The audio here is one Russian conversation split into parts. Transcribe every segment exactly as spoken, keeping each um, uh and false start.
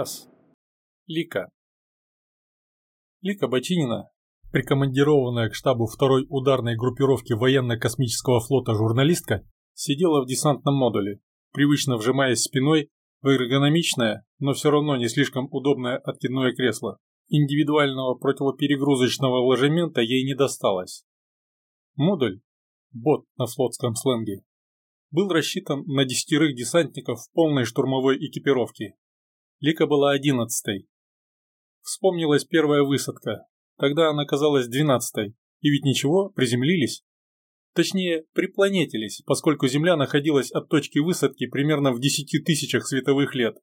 час. Лика. Лика Бочинина, прикомандированная к штабу второй ударной группировки военно-космического флота журналистка, сидела в десантном модуле, привычно вжимаясь спиной в эргономичное, но все равно не слишком удобное откидное кресло. Индивидуального противоперегрузочного ложемента ей не досталось. Модуль, бот на флотском сленге, был рассчитан на десятерых десантников в полной штурмовой экипировке. Лика была одиннадцатой. Вспомнилась первая высадка. Тогда она казалась двенадцатой. И ведь ничего, приземлились. Точнее, припланетились, поскольку Земля находилась от точки высадки примерно в десяти тысячах световых лет.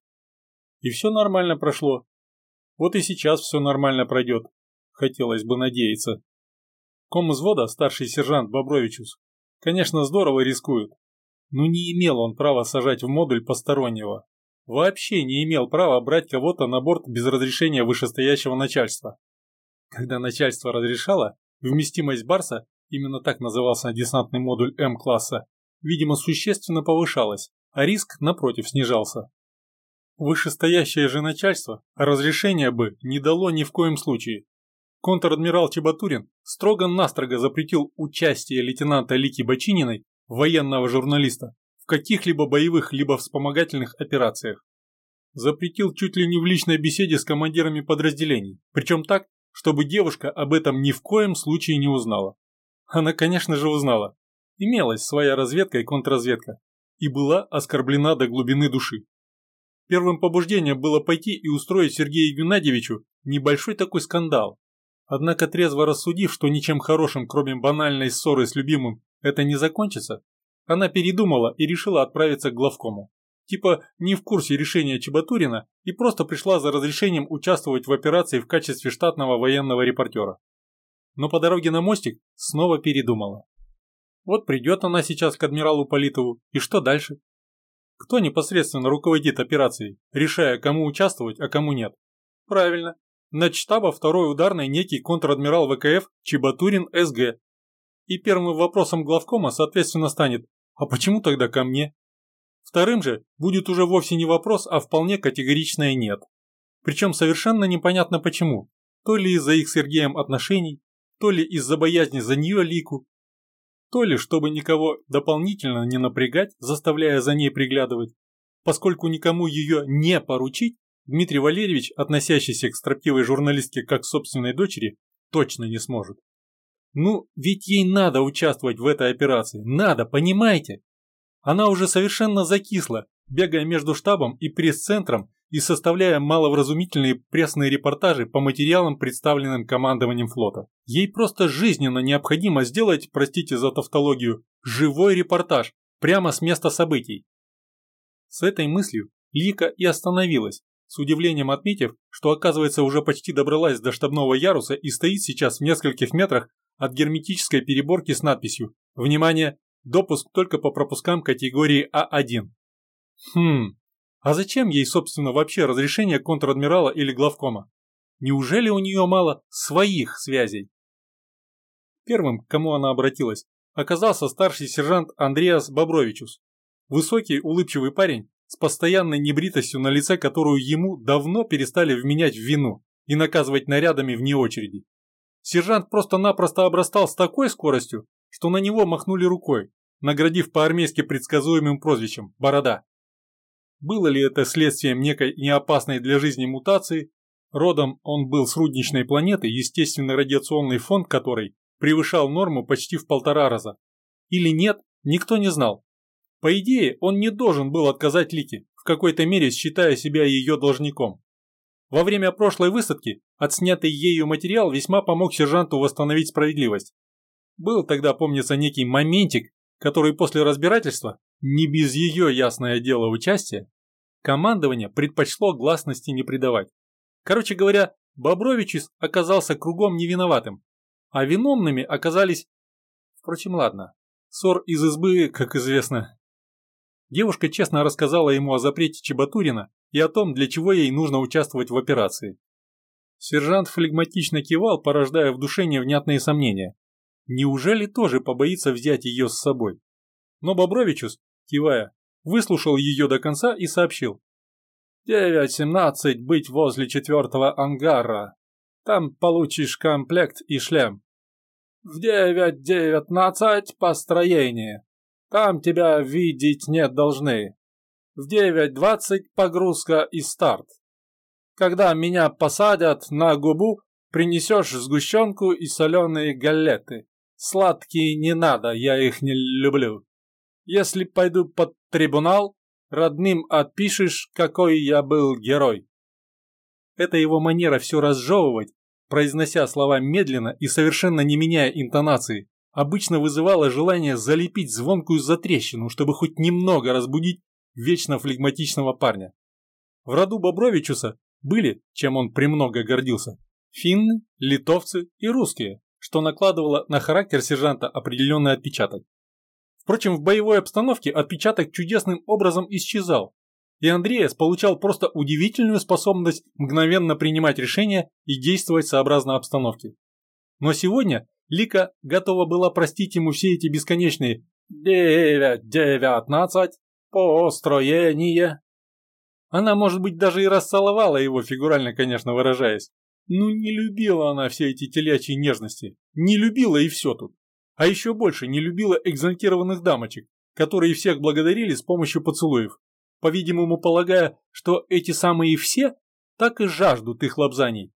И все нормально прошло. Вот и сейчас все нормально пройдет. Хотелось бы надеяться. Комвзвода, старший сержант Бобровичус, конечно, здорово рискует. Но не имел он права сажать в модуль постороннего. Вообще не имел права брать кого-то на борт без разрешения вышестоящего начальства. Когда начальство разрешало, вместимость Барса, именно так назывался десантный модуль М-класса, видимо, существенно повышалась, а риск, напротив, снижался. Вышестоящее же начальство разрешения бы не дало ни в коем случае. Контр-адмирал Чебатурин строго-настрого запретил участие лейтенанта Лики Бочининой, военного журналиста, в каких-либо боевых либо вспомогательных операциях. Запретил чуть ли не в личной беседе с командирами подразделений, причем так, чтобы девушка об этом ни в коем случае не узнала. Она, конечно же, узнала. Имелась своя разведка и контрразведка, и была оскорблена до глубины души. Первым побуждением было пойти и устроить Сергею Геннадьевичу небольшой такой скандал. Однако, трезво рассудив, что ничем хорошим, кроме банальной ссоры с любимым, это не закончится, она передумала и решила отправиться к главкому. Типа не в курсе решения Чебатурина и просто пришла за разрешением участвовать в операции в качестве штатного военного репортера. Но по дороге на мостик снова передумала. Вот придет она сейчас к адмиралу Политову, и что дальше? Кто непосредственно руководит операцией, решая, кому участвовать, а кому нет? Правильно, начштаба второй ударной некий контр-адмирал ВКФ Чебатурин СГ. И первым вопросом главкома, соответственно, станет: а почему тогда ко мне? Вторым же будет уже вовсе не вопрос, а вполне категоричное «нет». Причем совершенно непонятно почему. То ли из-за их с Сергеем отношений, то ли из-за боязни за нее Лику, то ли чтобы никого дополнительно не напрягать, заставляя за ней приглядывать, поскольку никому ее не поручить, Дмитрий Валерьевич, относящийся к строптивой журналистке как к собственной дочери, точно не сможет. Ну, ведь ей надо участвовать в этой операции, надо, понимаете? Она уже совершенно закисла, бегая между штабом и пресс-центром и составляя маловразумительные пресные репортажи по материалам, представленным командованием флота. Ей просто жизненно необходимо сделать, простите за тавтологию, живой репортаж, прямо с места событий. С этой мыслью Лика и остановилась, с удивлением отметив, что оказывается уже почти добралась до штабного яруса и стоит сейчас в нескольких метрах от герметической переборки с надписью «Внимание! Допуск только по пропускам категории А один». Хм, а зачем ей, собственно, вообще разрешение контр-адмирала или главкома? Неужели у нее мало своих связей? Первым, к кому она обратилась, оказался старший сержант Андреас Бобровичус. Высокий, улыбчивый парень с постоянной небритостью на лице, которую ему давно перестали вменять в вину и наказывать нарядами вне очереди. Сержант просто-напросто обрастал с такой скоростью, что на него махнули рукой, наградив по-армейски предсказуемым прозвищем «Борода». Было ли это следствием некой неопасной для жизни мутации? Родом он был с рудничной планеты, естественный радиационный фон которой превышал норму почти в полтора раза. Или нет, никто не знал. По идее, он не должен был отказать Лике, в какой-то мере считая себя ее должником. Во время прошлой высадки отснятый ею материал весьма помог сержанту восстановить справедливость. Был тогда, помнится, некий моментик, который после разбирательства, не без ее, ясное дело, участия, командование предпочло гласности не придавать. Короче говоря, Бобровичус оказался кругом невиноватым, а виновными оказались... Впрочем, ладно, ссор из избы, как известно. Девушка честно рассказала ему о запрете Чебатурина и о том, для чего ей нужно участвовать в операции. Сержант флегматично кивал, порождая в душе невнятные сомнения. Неужели тоже побоится взять ее с собой? Но Бобровичус, кивая, выслушал ее до конца и сообщил: девять семнадцать быть возле четвертого ангара. Там получишь комплект и шлем. В девять девятнадцать построение. Там тебя видеть не должны. В девять двадцать погрузка и старт. Когда меня посадят на губу, принесешь сгущенку и соленые галеты. Сладкие не надо, я их не люблю. Если пойду под трибунал, родным отпишешь, какой я был герой. Это его манера все разжевывать, произнося слова медленно и совершенно не меняя интонации, обычно вызывало желание залепить звонкую затрещину, чтобы хоть немного разбудить вечно флегматичного парня. В роду Бобровичуса были, чем он премного гордился, финны, литовцы и русские, что накладывало на характер сержанта определенный отпечаток. Впрочем, в боевой обстановке отпечаток чудесным образом исчезал, и Андреас получал просто удивительную способность мгновенно принимать решения и действовать сообразно обстановке. Но сегодня Лика готова была простить ему все эти бесконечные «девять девятнадцать, построение». Она, может быть, даже и расцеловала его, фигурально, конечно, выражаясь. Ну, не любила она все эти телячьи нежности. Не любила и все тут. А еще больше не любила экзальтированных дамочек, которые всех благодарили с помощью поцелуев, по-видимому полагая, что эти самые все так и жаждут их лобзаний.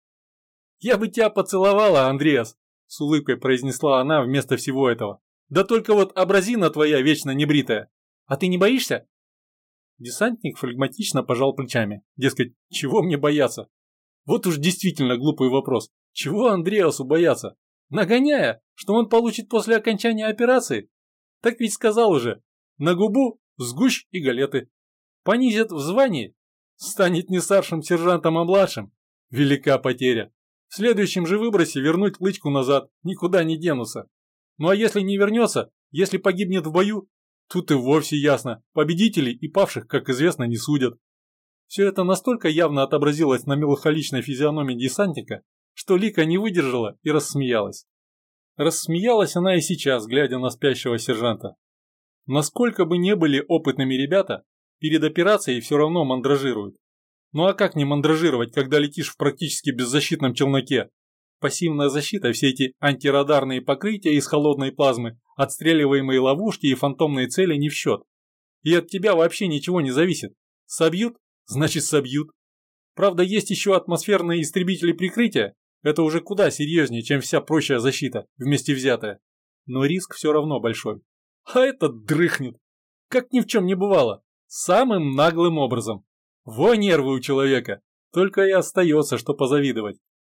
«Я бы тебя поцеловала, Андреас», — с улыбкой произнесла она вместо всего этого. «Да только вот абразина твоя вечно небритая. А ты не боишься?» Десантник флегматично пожал плечами. Дескать, чего мне бояться? Вот уж действительно глупый вопрос. Чего Андреасу бояться? Нагоняя, что он получит после окончания операции? Так ведь сказал уже. На губу сгущ и галеты. Понизят в звании. Станет не старшим сержантом, а младшим. Велика потеря. В следующем же выбросе вернуть лычку назад. Никуда не денутся. Ну а если не вернется, если погибнет в бою, тут и вовсе ясно, победителей и павших, как известно, не судят. Все это настолько явно отобразилось на меланхоличной физиономии десантника, что Лика не выдержала и рассмеялась. Рассмеялась она и сейчас, глядя на спящего сержанта. Насколько бы не были опытными ребята, перед операцией все равно мандражируют. Ну а как не мандражировать, когда летишь в практически беззащитном челноке? Пассивная защита, все эти антирадарные покрытия из холодной плазмы, отстреливаемые ловушки и фантомные цели не в счет. И от тебя вообще ничего не зависит. Собьют? Значит собьют. Правда, есть еще атмосферные истребители прикрытия. Это уже куда серьезнее, чем вся прочая защита, вместе взятая. Но риск все равно большой. А этот дрыхнет. Как ни в чем не бывало. Самым наглым образом. Во нервы у человека. Только и остается, что позавидовать.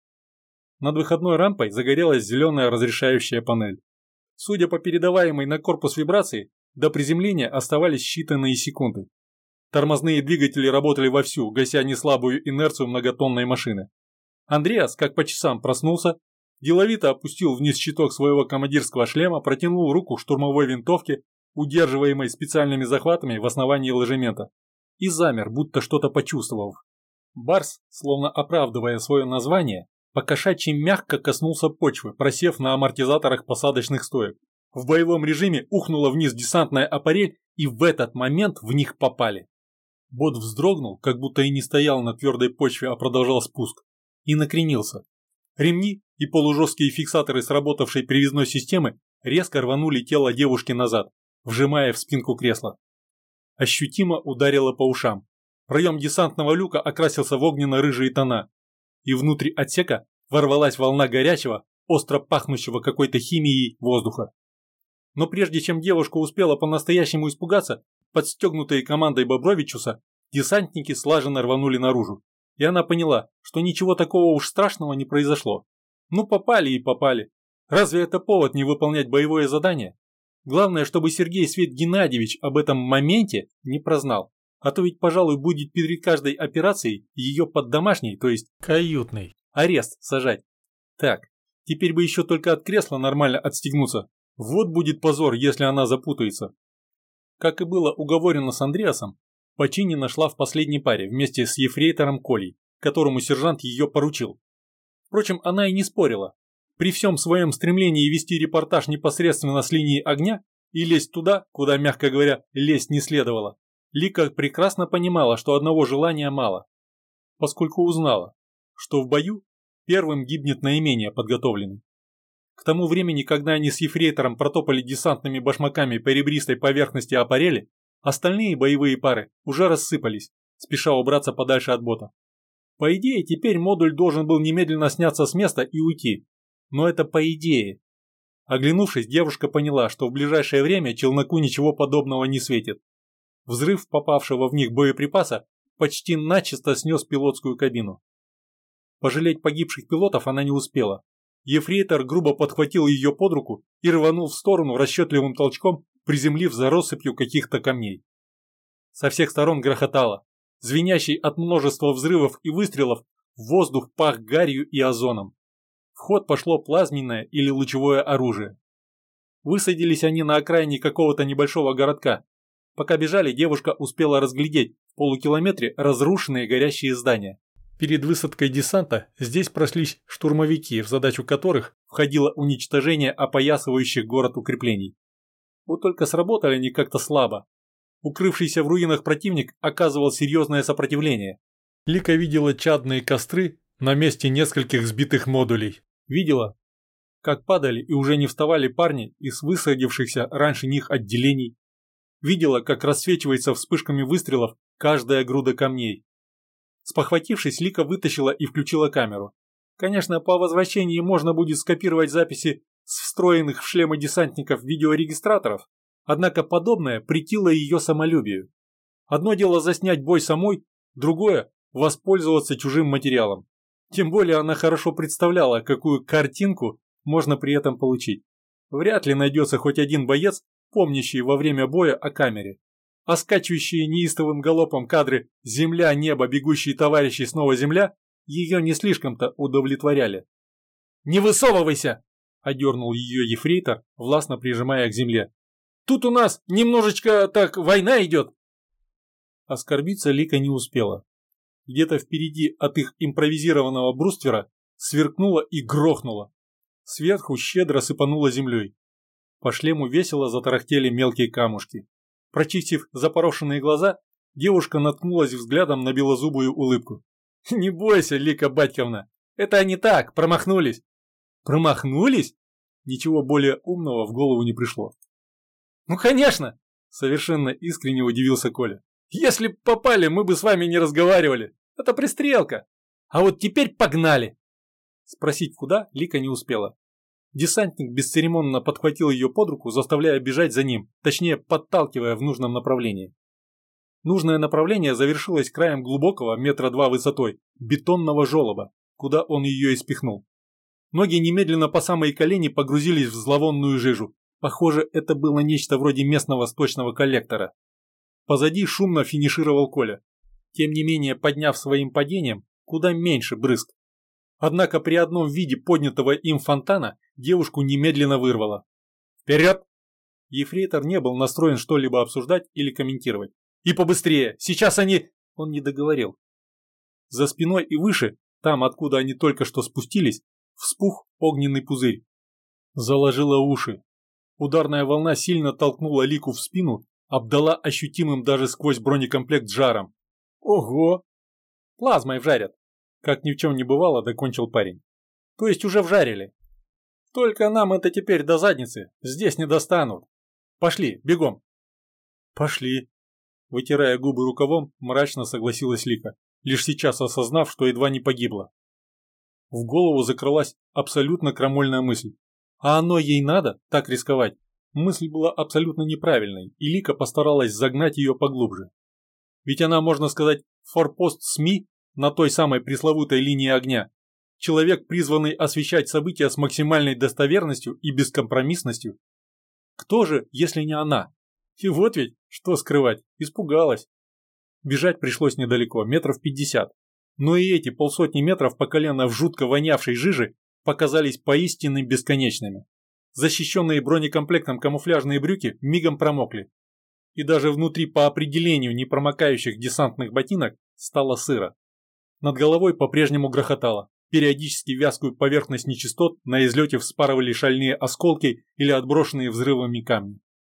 Над выходной рампой загорелась зеленая разрешающая панель. Судя по передаваемой на корпус вибрации, до приземления оставались считанные секунды. Тормозные двигатели работали вовсю, гася неслабую инерцию многотонной машины. Андреас, как по часам, проснулся, деловито опустил вниз щиток своего командирского шлема, протянул руку к штурмовой винтовке, удерживаемой специальными захватами в основании ложемента, и замер, будто что-то почувствовав. Барс, словно оправдывая свое название, по-кошачьи мягко коснулся почвы, просев на амортизаторах посадочных стоек. В боевом режиме ухнула вниз десантная аппарель, и в этот момент в них попали. Бот вздрогнул, как будто и не стоял на твердой почве, а продолжал спуск, и накренился. Ремни и полужесткие фиксаторы сработавшей привязной системы резко рванули тело девушки назад, вжимая в спинку кресла. Ощутимо ударило по ушам. Проем десантного люка окрасился в огненно-рыжие тона, и внутрь отсека ворвалась волна горячего, остро пахнущего какой-то химией воздуха. Но прежде чем девушка успела по-настоящему испугаться, подстегнутые командой Бобровичуса, десантники слаженно рванули наружу, и она поняла, что ничего такого уж страшного не произошло. Ну попали и попали. Разве это повод не выполнять боевое задание? Главное, чтобы Сергей Свет Геннадьевич об этом моменте не прознал. А то ведь, пожалуй, будет перед каждой операцией ее под домашний, то есть каютный, арест сажать. Так, теперь бы еще только от кресла нормально отстегнуться. Вот будет позор, если она запутается. Как и было уговорено с Андреасом, Починина шла в последней паре вместе с ефрейтором Колей, которому сержант ее поручил. Впрочем, она и не спорила. При всем своем стремлении вести репортаж непосредственно с линии огня и лезть туда, куда, мягко говоря, лезть не следовало, Лика прекрасно понимала, что одного желания мало, поскольку узнала, что в бою первым гибнет наименее подготовленный. К тому времени, когда они с ефрейтором протопали десантными башмаками по ребристой поверхности аппарели, остальные боевые пары уже рассыпались, спеша убраться подальше от бота. По идее, теперь модуль должен был немедленно сняться с места и уйти. Но это по идее. Оглянувшись, девушка поняла, что в ближайшее время челноку ничего подобного не светит. Взрыв попавшего в них боеприпаса почти начисто снес пилотскую кабину. Пожалеть погибших пилотов она не успела. Ефрейтор грубо подхватил ее под руку и рванул в сторону расчетливым толчком, приземлив за россыпью каких-то камней. Со всех сторон грохотало. Звенящий от множества взрывов и выстрелов, воздух пах гарью и озоном. В ход пошло плазменное или лучевое оружие. Высадились они на окраине какого-то небольшого городка. Пока бежали, девушка успела разглядеть в полукилометре разрушенные горящие здания. Перед высадкой десанта здесь прошлись штурмовики, в задачу которых входило уничтожение опоясывающих город укреплений. Вот только сработали они как-то слабо. Укрывшийся в руинах противник оказывал серьезное сопротивление. Лика видела чадные костры на месте нескольких сбитых модулей. Видела, как падали и уже не вставали парни из высадившихся раньше них отделений. Видела, как рассвечивается вспышками выстрелов каждая груда камней. Спохватившись, Лика вытащила и включила камеру. Конечно, по возвращении можно будет скопировать записи с встроенных в шлемы десантников видеорегистраторов, однако подобное претило ее самолюбию. Одно дело заснять бой самой, другое – воспользоваться чужим материалом. Тем более она хорошо представляла, какую картинку можно при этом получить. Вряд ли найдется хоть один боец, помнящий во время боя о камере. А скачущие неистовым галопом кадры «Земля, небо, бегущие товарищи, снова земля» ее не слишком-то удовлетворяли. «Не высовывайся!» – одернул ее ефрейтор, властно прижимая к земле. «Тут у нас немножечко так война идет!» Оскорбиться Лика не успела. Где-то впереди от их импровизированного бруствера сверкнуло и грохнуло. Сверху щедро сыпануло землей. По шлему весело затарахтели мелкие камушки. Прочистив запорошенные глаза, девушка наткнулась взглядом на белозубую улыбку. «Не бойся, Лика Батьковна, это они так, промахнулись». «Промахнулись?» Ничего более умного в голову не пришло. «Ну конечно!» – совершенно искренне удивился Коля. «Если б попали, мы бы с вами не разговаривали. Это пристрелка. А вот теперь погнали!» Спросить куда Лика не успела. Десантник бесцеремонно подхватил ее под руку, заставляя бежать за ним, точнее подталкивая в нужном направлении. Нужное направление завершилось краем глубокого, метра два высотой, бетонного желоба, куда он ее и спихнул. Ноги немедленно по самые колени погрузились в зловонную жижу. Похоже, это было нечто вроде местного сточного коллектора. Позади шумно финишировал Коля, тем не менее подняв своим падением куда меньше брызг. Однако при одном виде поднятого им фонтана девушку немедленно вырвало. «Вперед!» Ефрейтор не был настроен что-либо обсуждать или комментировать. «И побыстрее! Сейчас они...» Он не договорил. За спиной и выше, там, откуда они только что спустились, вспух огненный пузырь. Заложило уши. Ударная волна сильно толкнула Лику в спину, обдала ощутимым даже сквозь бронекомплект жаром. «Ого! Плазмой вжарят!» Как ни в чем не бывало, докончил парень. То есть уже вжарили. Только нам это теперь до задницы, здесь не достанут. Пошли, бегом. Пошли. Вытирая губы рукавом, мрачно согласилась Лика, лишь сейчас осознав, что едва не погибла. В голову закралась абсолютно крамольная мысль. А оно ей надо так рисковать? Мысль была абсолютно неправильной, и Лика постаралась загнать ее поглубже. Ведь она, можно сказать, форпост СМИ на той самой пресловутой линии огня. Человек, призванный освещать события с максимальной достоверностью и бескомпромиссностью. Кто же, если не она? И вот ведь, что скрывать, испугалась. Бежать пришлось недалеко, метров пятьдесят. Но и эти полсотни метров по колено в жутко вонявшей жиже показались поистине бесконечными. Защищенные бронекомплектом камуфляжные брюки мигом промокли. И даже внутри по определению непромокающих десантных ботинок стало сыро. Над головой по-прежнему грохотало. Периодически вязкую поверхность нечистот на излете вспарывали шальные осколки или отброшенные взрывами камни.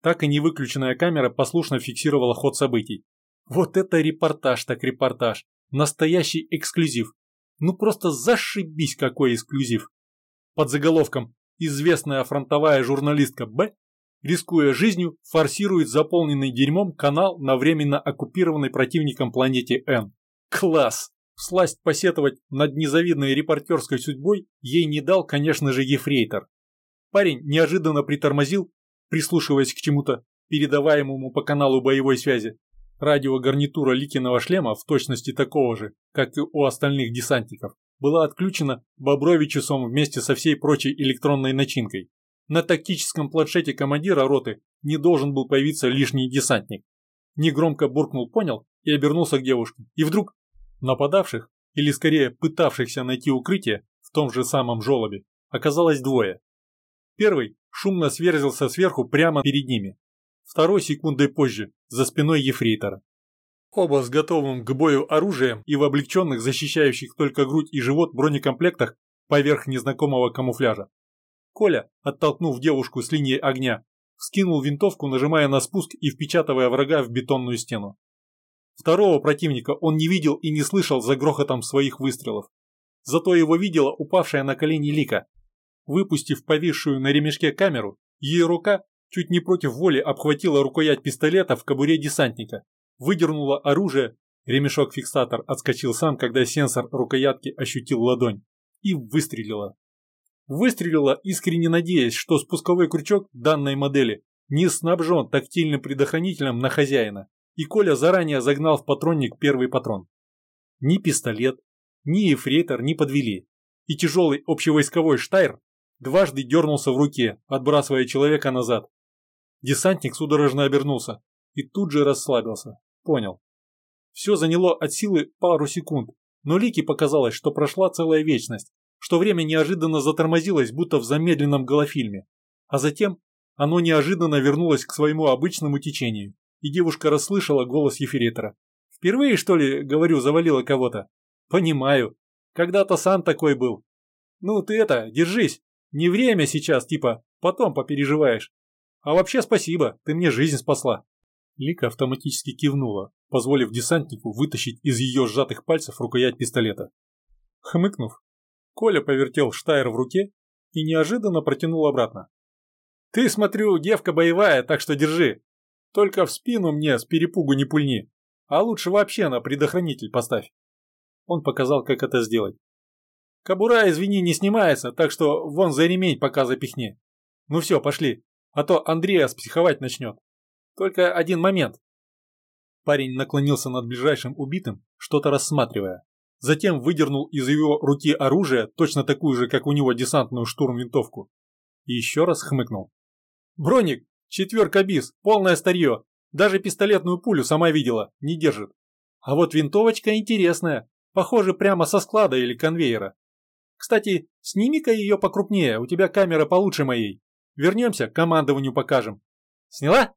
Так и не выключенная камера послушно фиксировала ход событий. Вот это репортаж так репортаж. Настоящий эксклюзив. Ну просто зашибись какой эксклюзив. Под заголовком «Известная фронтовая журналистка Б, рискуя жизнью, форсирует заполненный дерьмом канал на временно оккупированной противником планете Н». Класс! Всласть посетовать над незавидной репортерской судьбой ей не дал, конечно же, ефрейтор. Парень неожиданно притормозил, прислушиваясь к чему-то, передаваемому по каналу боевой связи. Радиогарнитура Ликиного шлема, в точности такого же, как и у остальных десантников, была отключена Бобровичусом вместе со всей прочей электронной начинкой. На тактическом планшете командира роты не должен был появиться лишний десантник. Негромко буркнул «понял» и обернулся к девушке. И вдруг нападавших, или скорее пытавшихся найти укрытие в том же самом желобе, оказалось двое. Первый шумно сверзился сверху прямо перед ними. Второй секундой позже, за спиной ефрейтора. Оба с готовым к бою оружием и в облегченных, защищающих только грудь и живот бронекомплектах поверх незнакомого камуфляжа. Коля, оттолкнув девушку с линии огня, вскинул винтовку, нажимая на спуск и впечатывая врага в бетонную стену. Второго противника он не видел и не слышал за грохотом своих выстрелов. Зато его видела упавшая на колени Лика. Выпустив повисшую на ремешке камеру, ее рука чуть не против воли обхватила рукоять пистолета в кобуре десантника, выдернула оружие, ремешок-фиксатор отскочил сам, когда сенсор рукоятки ощутил ладонь, и выстрелила. Выстрелила, искренне надеясь, что спусковой крючок данной модели не снабжен тактильным предохранителем на хозяина, и Коля заранее загнал в патронник первый патрон. Ни пистолет, ни ефрейтор не подвели, и тяжелый общевойсковой штайр дважды дернулся в руке, отбрасывая человека назад. Десантник судорожно обернулся и тут же расслабился. Понял. Все заняло от силы пару секунд, но Лике показалось, что прошла целая вечность, что время неожиданно затормозилось, будто в замедленном голофильме. А затем оно неожиданно вернулось к своему обычному течению, и девушка расслышала голос ефрейтора. «Впервые, что ли, говорю, завалила кого-то?» «Понимаю. Когда-то сам такой был. Ну ты это, держись. Не время сейчас, типа, потом попереживаешь. А вообще спасибо, ты мне жизнь спасла». Лика автоматически кивнула, позволив десантнику вытащить из ее сжатых пальцев рукоять пистолета. Хмыкнув, Коля повертел штайр в руке и неожиданно протянул обратно. «Ты, смотрю, девка боевая, так что держи. Только в спину мне с перепугу не пульни, а лучше вообще на предохранитель поставь». Он показал, как это сделать. «Кобура, извини, не снимается, так что вон за ремень пока запихни. Ну все, пошли, а то Андреас психовать начнет. Только один момент». Парень наклонился над ближайшим убитым, что-то рассматривая. Затем выдернул из его руки оружие, точно такую же, как у него десантную штурм-винтовку. И еще раз хмыкнул. «Броник, четверка бис, полное старье. Даже пистолетную пулю сама видела, не держит. А вот винтовочка интересная, похоже прямо со склада или конвейера. Кстати, сними-ка ее покрупнее, у тебя камера получше моей. Вернемся, командованию покажем. Сняла?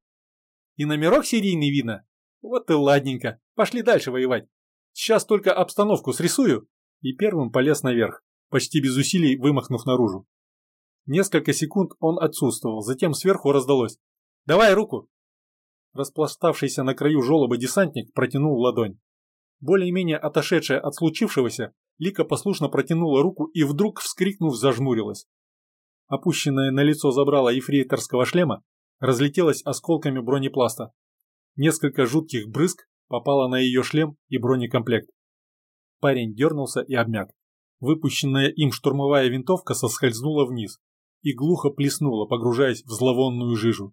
И номерок серийный видно? Вот и ладненько, пошли дальше воевать. Сейчас только обстановку срисую». И первым полез наверх, почти без усилий вымахнув наружу. Несколько секунд он отсутствовал, затем сверху раздалось: «Давай руку!» Распластавшийся на краю желоба десантник протянул ладонь. Более-менее отошедшая от случившегося, Лика послушно протянула руку и вдруг, вскрикнув, зажмурилась. Опущенное на лицо забрало ефрейторского шлема разлетелось осколками бронепласта. Несколько жутких брызг попало на ее шлем и бронекомплект. Парень дернулся и обмяк. Выпущенная им штурмовая винтовка соскользнула вниз и глухо плеснула, погружаясь в зловонную жижу.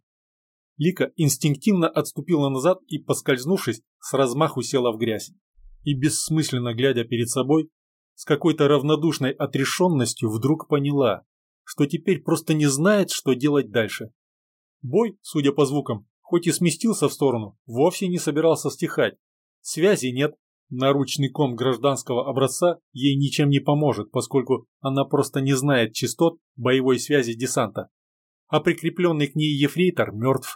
Лика инстинктивно отступила назад и, поскользнувшись, с размаху села в грязь. И бессмысленно глядя перед собой, с какой-то равнодушной отрешенностью вдруг поняла, что теперь просто не знает, что делать дальше. Бой, судя по звукам, хоть и сместился в сторону, вовсе не собирался стихать. Связи нет, наручный ком гражданского образца ей ничем не поможет, поскольку она просто не знает частот боевой связи десанта. А прикрепленный к ней ефрейтор мертв.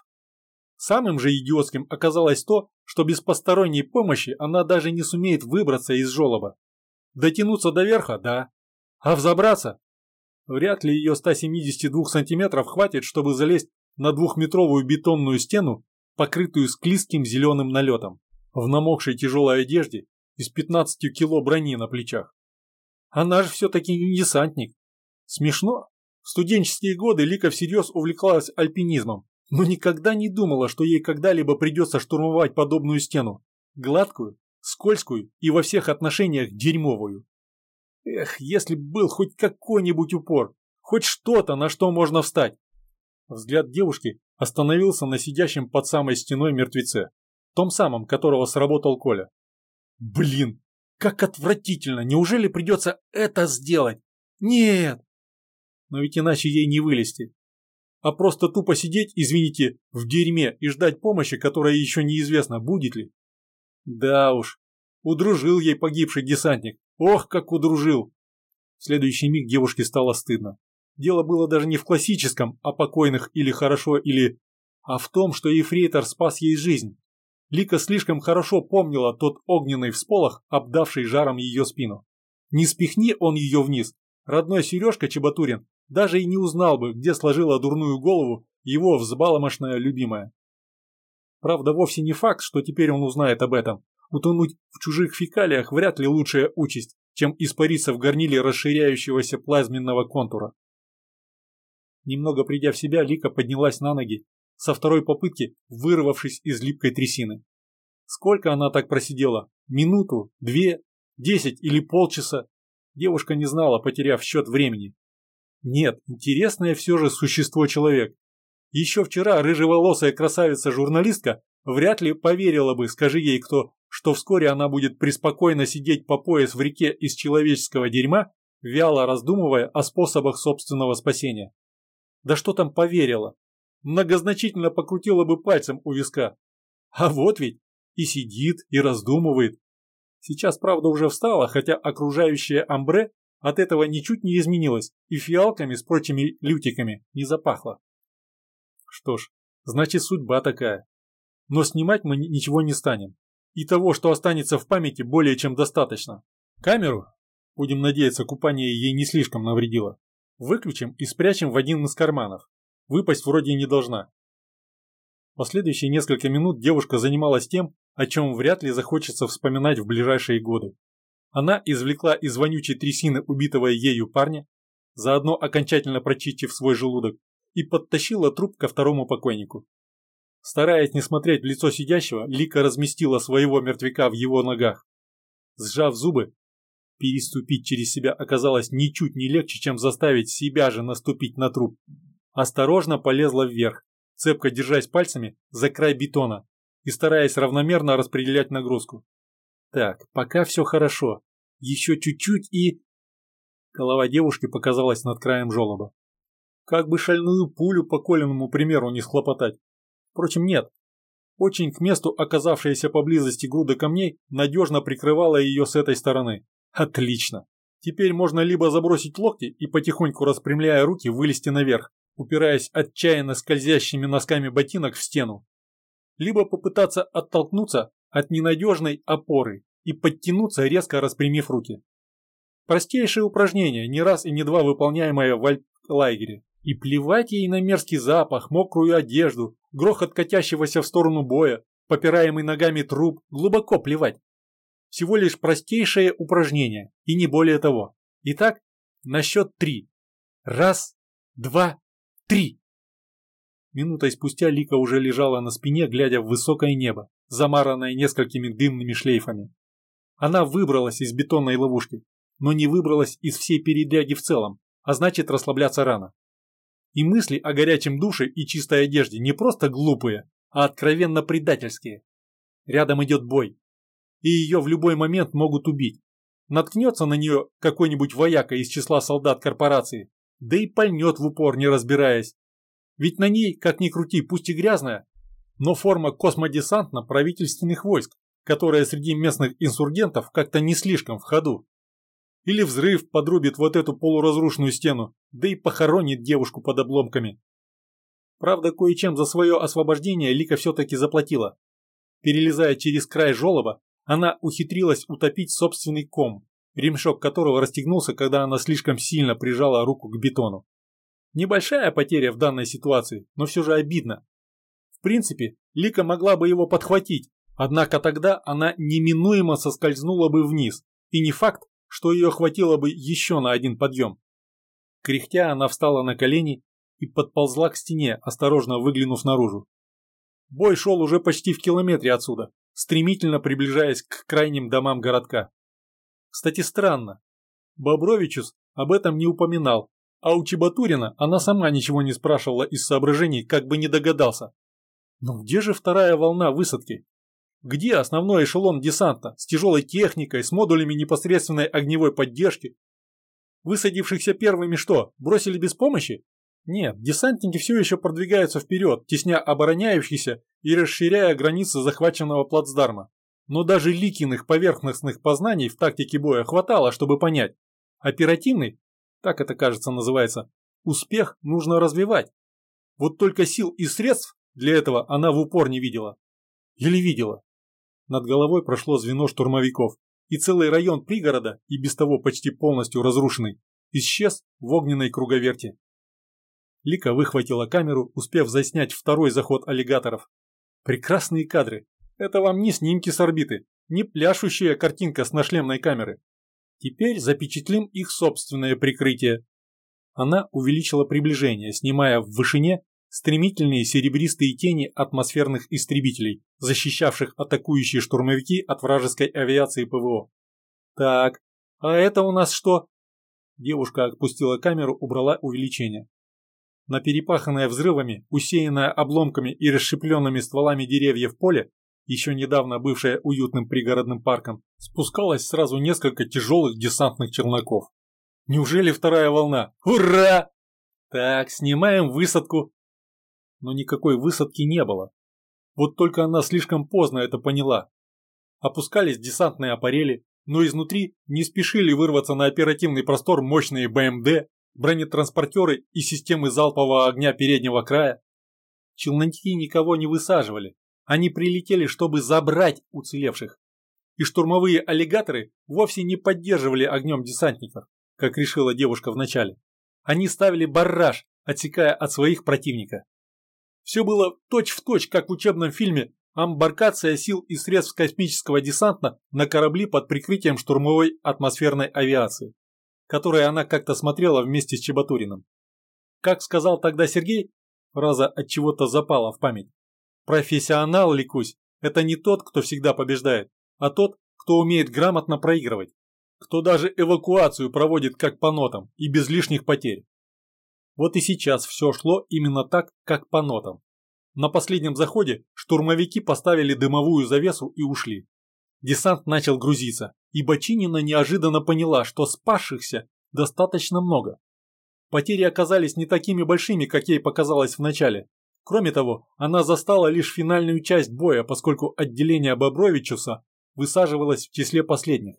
Самым же идиотским оказалось то, что без посторонней помощи она даже не сумеет выбраться из желоба. Дотянуться до верха – да. А взобраться? Вряд ли ее ста семидесяти двух сантиметров хватит, чтобы залезть на двухметровую бетонную стену, покрытую склизким зеленым налетом, в намокшей тяжелой одежде и с пятнадцатью кило брони на плечах. Она же все-таки не десантник. Смешно. В студенческие годы Лика всерьез увлеклась альпинизмом, но никогда не думала, что ей когда-либо придется штурмовать подобную стену. Гладкую, скользкую и во всех отношениях дерьмовую. Эх, если б был хоть какой-нибудь упор, хоть что-то, на что можно встать. Взгляд девушки остановился на сидящем под самой стеной мертвеце, том самом, которого сработал Коля. Блин, как отвратительно, неужели придется это сделать? Нет! Но ведь иначе ей не вылезти. А просто тупо сидеть, извините, в дерьме и ждать помощи, которая еще неизвестно, будет ли. Да уж, удружил ей погибший десантник. Ох, как удружил! В следующий миг девушке стало стыдно. Дело было даже не в классическом «о покойных» или «хорошо» или... а в том, что ефрейтор спас ей жизнь. Лика слишком хорошо помнила тот огненный всполох, обдавший жаром ее спину. Не спихни он ее вниз, родной Сережка Чеботурин даже и не узнал бы, где сложила дурную голову его взбаломошная любимая. Правда, вовсе не факт, что теперь он узнает об этом. Утонуть в чужих фекалиях вряд ли лучшая участь, чем испариться в горниле расширяющегося плазменного контура. Немного придя в себя, Лика поднялась на ноги, со второй попытки вырвавшись из липкой трясины. Сколько она так просидела? Минуту? Две? Десять или полчаса? Девушка не знала, потеряв счет времени. Нет, интересное все же существо-человек. Еще вчера рыжеволосая красавица-журналистка вряд ли поверила бы, скажи ей кто, что вскоре она будет преспокойно сидеть по пояс в реке из человеческого дерьма, вяло раздумывая о способах собственного спасения. Да что там поверила? Многозначительно покрутила бы пальцем у виска. А вот ведь и сидит, и раздумывает. Сейчас, правда, уже встала, хотя окружающее амбре от этого ничуть не изменилось и фиалками с прочими лютиками не запахло. Что ж, значит судьба такая. Но снимать мы ничего не станем. И того, что останется в памяти, более чем достаточно. Камеру, будем надеяться, купание ей не слишком навредило, выключим и спрячем в один из карманов. Выпасть вроде не должна. Последующие несколько минут девушка занималась тем, о чем вряд ли захочется вспоминать в ближайшие годы. Она извлекла из вонючей трясины убитого ею парня, заодно окончательно прочистив свой желудок, и подтащила труп ко второму покойнику. Стараясь не смотреть в лицо сидящего, Лика разместила своего мертвяка в его ногах. Сжав зубы, переступить через себя оказалось ничуть не легче, чем заставить себя же наступить на труп. Осторожно полезла вверх, цепко держась пальцами за край бетона и стараясь равномерно распределять нагрузку. Так, пока все хорошо. Еще чуть-чуть и... Голова девушки показалась над краем желоба. Как бы шальную пулю по Колиному примеру не схлопотать. Впрочем, нет. Очень к месту оказавшаяся поблизости груда камней надежно прикрывала ее с этой стороны. Отлично. Теперь можно либо забросить локти и потихоньку распрямляя руки вылезти наверх, упираясь отчаянно скользящими носками ботинок в стену, либо попытаться оттолкнуться от ненадежной опоры и подтянуться, резко распрямив руки. Простейшее упражнение, не раз и не два выполняемое в альп-лагере. И плевать ей на мерзкий запах, мокрую одежду, грохот катящегося в сторону боя, попираемый ногами труп, глубоко плевать. Всего лишь простейшее упражнение, и не более того. Итак, на счет три. Раз, два, три. Минутой спустя Лика уже лежала на спине, глядя в высокое небо, замаранное несколькими дымными шлейфами. Она выбралась из бетонной ловушки, но не выбралась из всей передряги в целом, а значит расслабляться рано. И мысли о горячем душе и чистой одежде не просто глупые, а откровенно предательские. Рядом идет бой, и ее в любой момент могут убить. Наткнется на нее какой-нибудь вояка из числа солдат корпорации, да и пальнет в упор, не разбираясь. Ведь на ней, как ни крути, пусть и грязная, но форма космодесантно-правительственных войск, которая среди местных инсургентов как-то не слишком в ходу. Или взрыв подрубит вот эту полуразрушенную стену, да и похоронит девушку под обломками. Правда, кое-чем за свое освобождение Лика все-таки заплатила. Перелезая через край желоба, она ухитрилась утопить собственный ком, ремешок которого расстегнулся, когда она слишком сильно прижала руку к бетону. Небольшая потеря в данной ситуации, но все же обидно. В принципе, Лика могла бы его подхватить, однако тогда она неминуемо соскользнула бы вниз, и не факт, что ее хватило бы еще на один подъем. Кряхтя, она встала на колени и подползла к стене, осторожно выглянув наружу. Бой шел уже почти в километре отсюда, стремительно приближаясь к крайним домам городка. Кстати, странно. Бобровичус об этом не упоминал, а у Чебатурина она сама ничего не спрашивала из соображений, как бы не догадался. Но где же вторая волна высадки? Где основной эшелон десанта с тяжелой техникой, с модулями непосредственной огневой поддержки? Высадившихся первыми что, бросили без помощи? Нет, десантники все еще продвигаются вперед, тесня обороняющихся и расширяя границы захваченного плацдарма. Но даже Ликиных поверхностных познаний в тактике боя хватало, чтобы понять. Оперативный, так это кажется называется, успех нужно развивать. Вот только сил и средств для этого она в упор не видела. Или видела. Над головой прошло звено штурмовиков, и целый район пригорода, и без того почти полностью разрушенный, исчез в огненной круговерти. Лика выхватила камеру, успев заснять второй заход аллигаторов. Прекрасные кадры. Это вам не снимки с орбиты, не пляшущая картинка с нашлемной камеры. Теперь запечатлим их собственное прикрытие. Она увеличила приближение, снимая в вышине стремительные серебристые тени атмосферных истребителей, защищавших атакующие штурмовики от вражеской авиации ПВО. Так, а это у нас что? Девушка отпустила камеру, убрала увеличение. На перепаханное взрывами, усеянное обломками и расщепленными стволами деревьев поле, еще недавно бывшее уютным пригородным парком, спускалось сразу несколько тяжелых десантных челноков. Неужели вторая волна? Ура! Так, снимаем высадку. Но никакой высадки не было. Вот только она слишком поздно это поняла. Опускались десантные аппарели, но изнутри не спешили вырваться на оперативный простор мощные БМД, бронетранспортеры и системы залпового огня переднего края. Челноки никого не высаживали. Они прилетели, чтобы забрать уцелевших. И штурмовые аллигаторы вовсе не поддерживали огнем десантников, как решила девушка вначале. Они ставили барраж, отсекая от своих противника. Все было точь-в-точь, как в учебном фильме «Амбаркация сил и средств космического десанта на корабли под прикрытием штурмовой атмосферной авиации», которые она как-то смотрела вместе с Чебатуриным. Как сказал тогда Сергей, фраза от чего-то запала в память. «Профессионал, Ликусь, это не тот, кто всегда побеждает, а тот, кто умеет грамотно проигрывать, кто даже эвакуацию проводит как по нотам и без лишних потерь». Вот и сейчас все шло именно так, как по нотам. На последнем заходе штурмовики поставили дымовую завесу и ушли. Десант начал грузиться, и Бочинина неожиданно поняла, что спасшихся достаточно много. Потери оказались не такими большими, как ей показалось вначале. Кроме того, она застала лишь финальную часть боя, поскольку отделение Бобровичуса высаживалось в числе последних.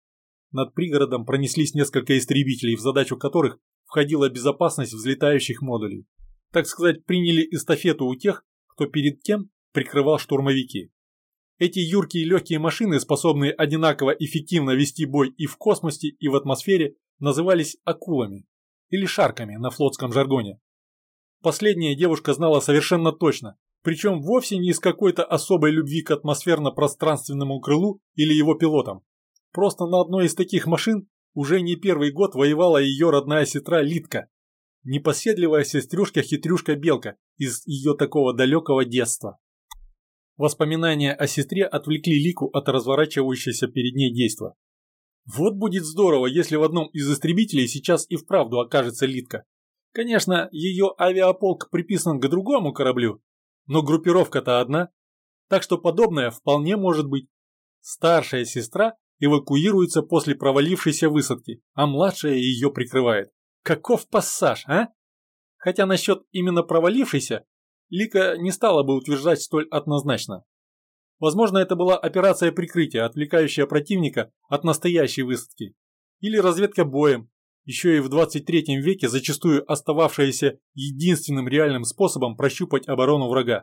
Над пригородом пронеслись несколько истребителей, в задачу которых входила безопасность взлетающих модулей. Так сказать, приняли эстафету у тех, кто перед тем прикрывал штурмовики. Эти юркие легкие машины, способные одинаково эффективно вести бой и в космосе, и в атмосфере, назывались акулами или шарками на флотском жаргоне. Последнее девушка знала совершенно точно, причем вовсе не из какой-то особой любви к атмосферно-пространственному крылу или его пилотам. Просто на одной из таких машин уже не первый год воевала ее родная сестра Литка, непоседливая сестрюшка-хитрюшка Белка из ее такого далекого детства. Воспоминания о сестре отвлекли Лику от разворачивающегося перед ней действа. Вот будет здорово, если в одном из истребителей сейчас и вправду окажется Литка. Конечно, ее авиаполк приписан к другому кораблю, но группировка-то одна, так что подобное вполне может быть. Старшая сестра эвакуируется после провалившейся высадки, а младшая ее прикрывает. Каков пассаж, а? Хотя насчет именно провалившейся Лика не стала бы утверждать столь однозначно. Возможно, это была операция прикрытия, отвлекающая противника от настоящей высадки. Или разведка боем, еще и в двадцать третьем веке зачастую остававшаяся единственным реальным способом прощупать оборону врага.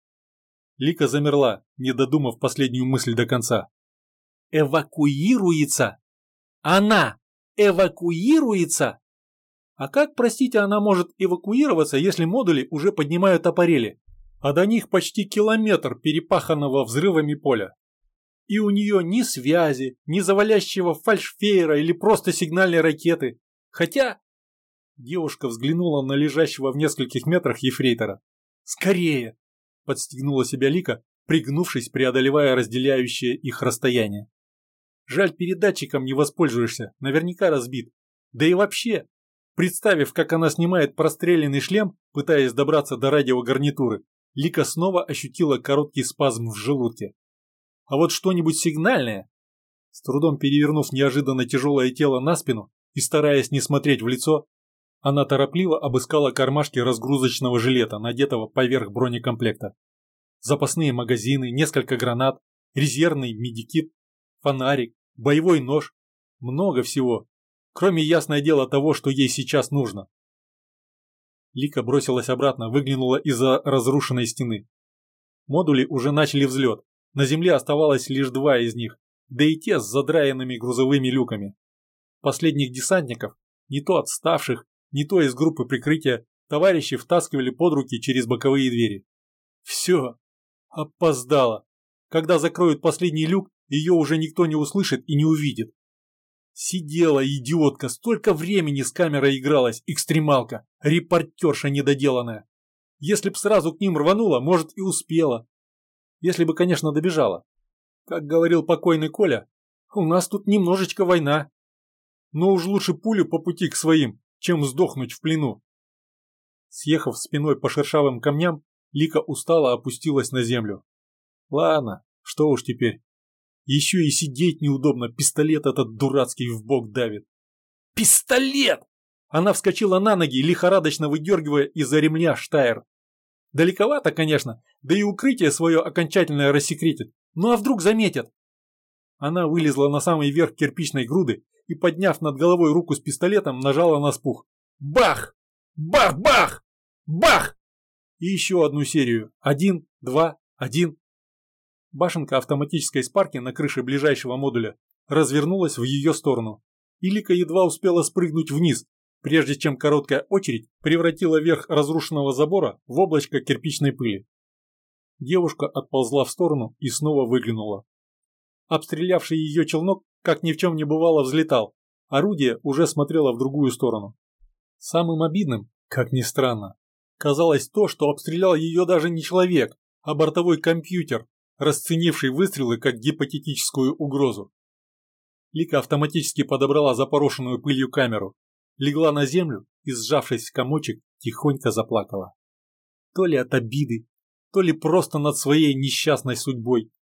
Лика замерла, не додумав последнюю мысль до конца. Эвакуируется? Она эвакуируется? А как, простите, она может эвакуироваться, если модули уже поднимают аппарели, а до них почти километр перепаханного взрывами поля? И у нее ни связи, ни завалящего фальшфейера или просто сигнальной ракеты. Хотя... Девушка взглянула на лежащего в нескольких метрах ефрейтора. «Скорее!» – подстегнула себя Лика, пригнувшись, преодолевая разделяющее их расстояние. «Жаль, передатчиком не воспользуешься, наверняка разбит. Да и вообще, представив, как она снимает простреленный шлем, пытаясь добраться до радиогарнитуры, Лика снова ощутила короткий спазм в желудке. А вот что-нибудь сигнальное?» С трудом перевернув неожиданно тяжелое тело на спину и стараясь не смотреть в лицо, она торопливо обыскала кармашки разгрузочного жилета, надетого поверх бронекомплекта. Запасные магазины, несколько гранат, резервный медикит, фонарик, боевой нож. Много всего, кроме, ясное дело, того, что ей сейчас нужно. Лика бросилась обратно, выглянула из-за разрушенной стены. Модули уже начали взлет, на земле оставалось лишь два из них, да и те с задраенными грузовыми люками. Последних десантников, не то отставших, не то из группы прикрытия, товарищи втаскивали под руки через боковые двери. Все, опоздала. Когда закроют последний люк, ее уже никто не услышит и не увидит. Сидела идиотка, столько времени с камерой игралась, экстремалка, репортерша недоделанная. Если б сразу к ним рванула, может, и успела. Если бы, конечно, добежала. Как говорил покойный Коля, у нас тут немножечко война. Но уж лучше пулю по пути к своим, чем сдохнуть в плену. Съехав спиной по шершавым камням, Лика устало опустилась на землю. Ладно, что уж теперь. Еще и сидеть неудобно, пистолет этот дурацкий в бок давит. Пистолет! Она вскочила на ноги, лихорадочно выдергивая из-за ремня штайр. Далековато, конечно, да и укрытие свое окончательно рассекретит. Ну а вдруг заметят? Она вылезла на самый верх кирпичной груды и, подняв над головой руку с пистолетом, нажала на спуск. Бах! Бах-бах! Бах! И еще одну серию. Один, два, один. Башенка автоматической спарки на крыше ближайшего модуля развернулась в ее сторону. И Лика едва успела спрыгнуть вниз, прежде чем короткая очередь превратила верх разрушенного забора в облачко кирпичной пыли. Девушка отползла в сторону и снова выглянула. Обстрелявший ее челнок, как ни в чем не бывало, взлетал. Орудие уже смотрело в другую сторону. Самым обидным, как ни странно, казалось то, что обстрелял ее даже не человек, а бортовой компьютер, расценивший выстрелы как гипотетическую угрозу. Лика автоматически подобрала запорошенную пылью камеру, легла на землю и, сжавшись в комочек, тихонько заплакала. То ли от обиды, то ли просто над своей несчастной судьбой,